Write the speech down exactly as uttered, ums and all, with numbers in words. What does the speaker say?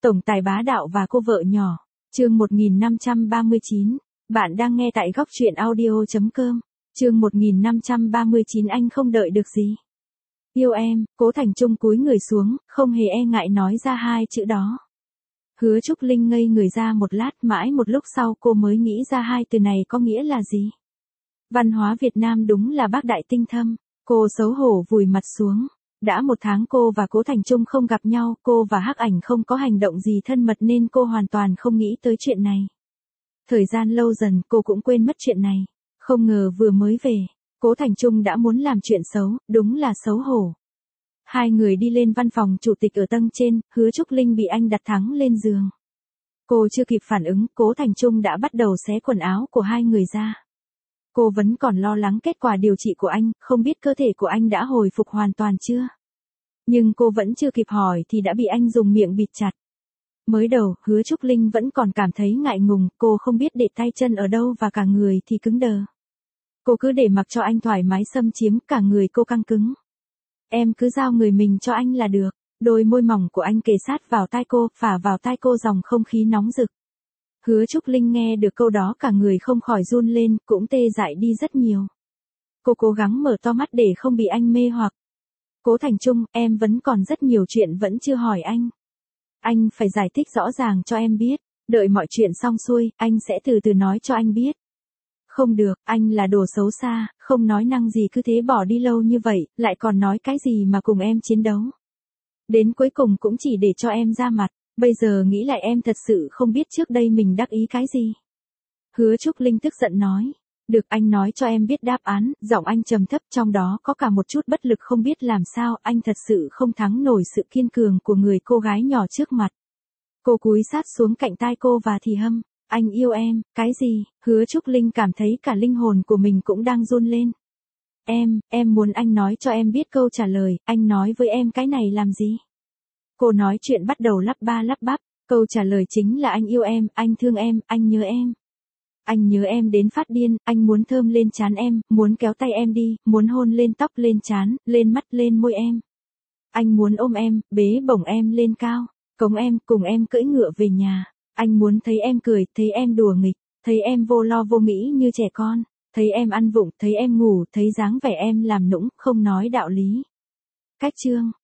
Tổng tài bá đạo và cô vợ nhỏ. Chương một nghìn năm trăm ba mươi chín. Bạn đang nghe tại góc truyện audio chấm com. Chương một nghìn năm trăm ba mươi chín anh không đợi được gì. Yêu em, Cố Thành Trung cúi người xuống, không hề e ngại nói ra hai chữ đó. Hứa Trúc Linh ngây người ra một lát, mãi một lúc sau cô mới nghĩ ra hai từ này có nghĩa là gì. Văn hóa Việt Nam đúng là bác đại tinh thâm. Cô xấu hổ vùi mặt xuống. Đã một tháng cô và Cố Thành Trung không gặp nhau, cô và Hắc Ảnh không có hành động gì thân mật nên cô hoàn toàn không nghĩ tới chuyện này. Thời gian lâu dần cô cũng quên mất chuyện này. Không ngờ vừa mới về, Cố Thành Trung đã muốn làm chuyện xấu, đúng là xấu hổ. Hai người đi lên văn phòng chủ tịch ở tầng trên, Hứa Trúc Linh bị anh đặt thẳng lên giường. Cô chưa kịp phản ứng, Cố Thành Trung đã bắt đầu xé quần áo của hai người ra. Cô vẫn còn lo lắng kết quả điều trị của anh, không biết cơ thể của anh đã hồi phục hoàn toàn chưa. Nhưng cô vẫn chưa kịp hỏi thì đã bị anh dùng miệng bịt chặt. Mới đầu, Hứa Trúc Linh vẫn còn cảm thấy ngại ngùng, cô không biết để tay chân ở đâu và cả người thì cứng đờ. Cô cứ để mặc cho anh thoải mái xâm chiếm, cả người cô căng cứng. Em cứ giao người mình cho anh là được. Đôi môi mỏng của anh kề sát vào tai cô, phả vào tai cô dòng không khí nóng rực. Hứa Trúc Linh nghe được câu đó cả người không khỏi run lên, cũng tê dại đi rất nhiều. Cô cố gắng mở to mắt để không bị anh mê hoặc. Cố Thành Trung, em vẫn còn rất nhiều chuyện vẫn chưa hỏi anh. Anh phải giải thích rõ ràng cho em biết, đợi mọi chuyện xong xuôi, anh sẽ từ từ nói cho anh biết. Không được, anh là đồ xấu xa, không nói năng gì cứ thế bỏ đi lâu như vậy, lại còn nói cái gì mà cùng em chiến đấu. Đến cuối cùng cũng chỉ để cho em ra mặt, bây giờ nghĩ lại em thật sự không biết trước đây mình đắc ý cái gì. Hứa Trúc Linh tức giận nói, được anh nói cho em biết đáp án, giọng anh trầm thấp trong đó có cả một chút bất lực không biết làm sao, anh thật sự không thắng nổi sự kiên cường của người cô gái nhỏ trước mặt. Cô cúi sát xuống cạnh tai cô và thì hâm, anh yêu em, cái gì, Hứa Trúc Linh cảm thấy cả linh hồn của mình cũng đang run lên. Em, em muốn anh nói cho em biết câu trả lời, anh nói với em cái này làm gì? Cô nói chuyện bắt đầu lắp ba lắp bắp, câu trả lời chính là anh yêu em, anh thương em, anh nhớ em. Anh nhớ em đến phát điên, anh muốn thơm lên trán em, muốn kéo tay em đi, muốn hôn lên tóc lên trán, lên mắt lên môi em. Anh muốn ôm em, bế bổng em lên cao, cống em, cùng em cưỡi ngựa về nhà. Anh muốn thấy em cười, thấy em đùa nghịch, thấy em vô lo vô nghĩ như trẻ con, thấy em ăn vụng, thấy em ngủ, thấy dáng vẻ em làm nũng, không nói đạo lý. Cách chương,